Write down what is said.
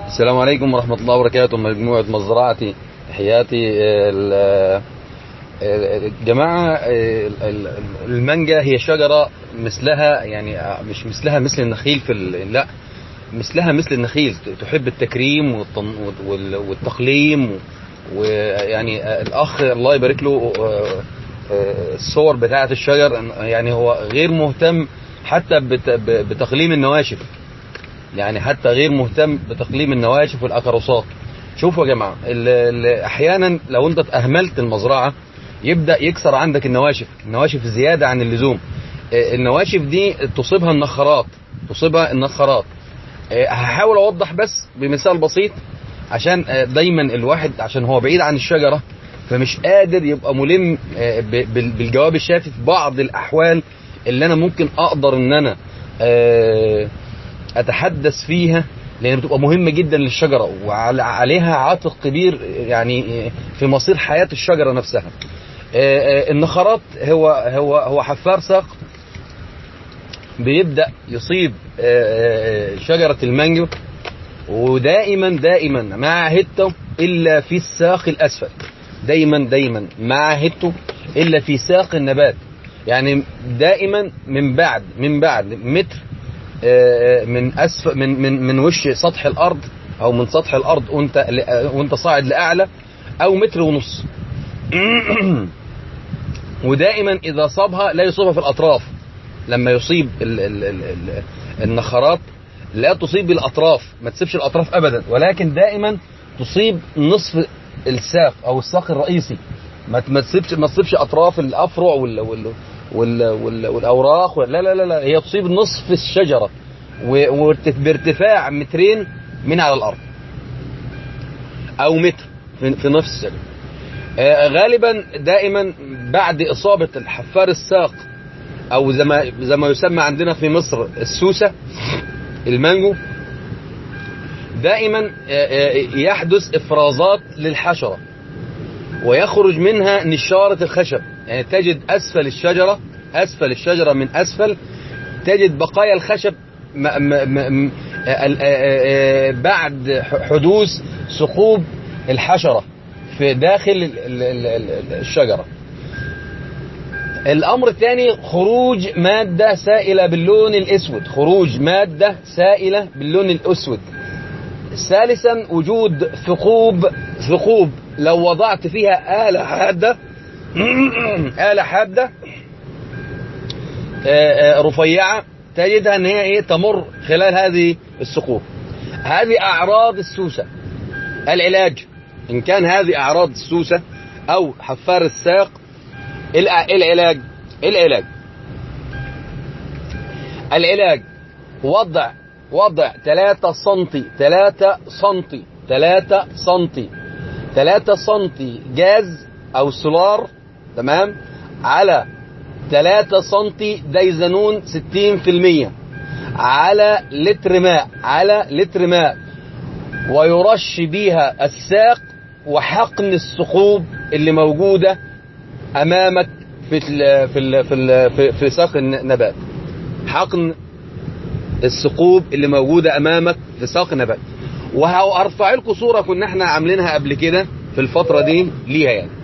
السلام عليكم ورحمة الله وبركاته. مجموعة مزرعتي، تحياتي. جماعة، المانجا هي شجرة مثلها، يعني مش مثلها مثل النخيل لا، مثلها مثل النخيل، تحب التكريم والتقليم. ويعني الأخ الله يبارك له، الصور بتاعة الشجر، يعني هو غير مهتم حتى بتقليم النواشف، يعني حتى غير مهتم بتقليم النواشف والأكروسات. شوفوا يا جماعة، أحيانا لو أنت أهملت المزرعة يبدأ يكسر عندك النواشف زيادة عن اللزوم. النواشف دي تصيبها النخرات. هحاول أوضح بس بمثال بسيط، عشان دايما الواحد عشان هو بعيد عن الشجرة فمش قادر يبقى ملم بالجواب الشافي في بعض الأحوال اللي أنا ممكن أقدر إن أنا أتحدث فيها، لأن بتبقى مهمة جدا للشجرة وعليها عاتق كبير يعني في مصير حياة الشجرة نفسها. النخرات هو حفار ساق بيبدأ يصيب شجرة المانجو، ودائما ما عهدته إلا في الساق الأسفل، دايما ما عهدته إلا في ساق النبات، يعني دائما من بعد متر من أسفل من وش سطح الأرض، أو من سطح الأرض وأنت صاعد لأعلى، أو متر ونص. ودائما إذا صابها لا يصيبها في الأطراف. لما يصيب النخرات لا تصيب الأطراف، ما تسيبش الأطراف أبدا، ولكن دائما تصيب نصف الساق أو الساق الرئيسي. ما تصيبش أطراف الأفرع والأوراق، لا، هي تصيب نصف الشجرة بارتفاع مترين من على الأرض، أو متر في نفس الشجرة. غالبا دائما بعد إصابة الحفار الساق، أو زي ما يسمى عندنا في مصر السوسة، المانجو، دائما يحدث إفرازات للحشرة ويخرج منها نشارة الخشب. يعني تجد أسفل الشجرة من أسفل تجد بقايا الخشب بعد حدوث ثقوب الحشرة في داخل الشجرة. الأمر الثاني خروج مادة سائلة باللون الأسود. ثالثا وجود ثقوب لو وضعت فيها آلة حادة رفيعة تجدها ان هي تمر خلال هذه الثقوب. هذه أعراض السوسة. العلاج إن كان هذه أعراض السوسة أو حفار الساق، العلاج وضع 3 سنتي جاز أو سولار، تمام، على 3 سنتي دايزانون 60% على لتر ماء، ويرش بيها الساق وحقن الثقوب اللي موجودة أمامك في ساق النبات. حقن الثقوب اللي موجودة أمامك في ساق النبات. وهرفع لكم صورة كنا احنا عاملينها قبل كده في الفترة دي ليها يعني.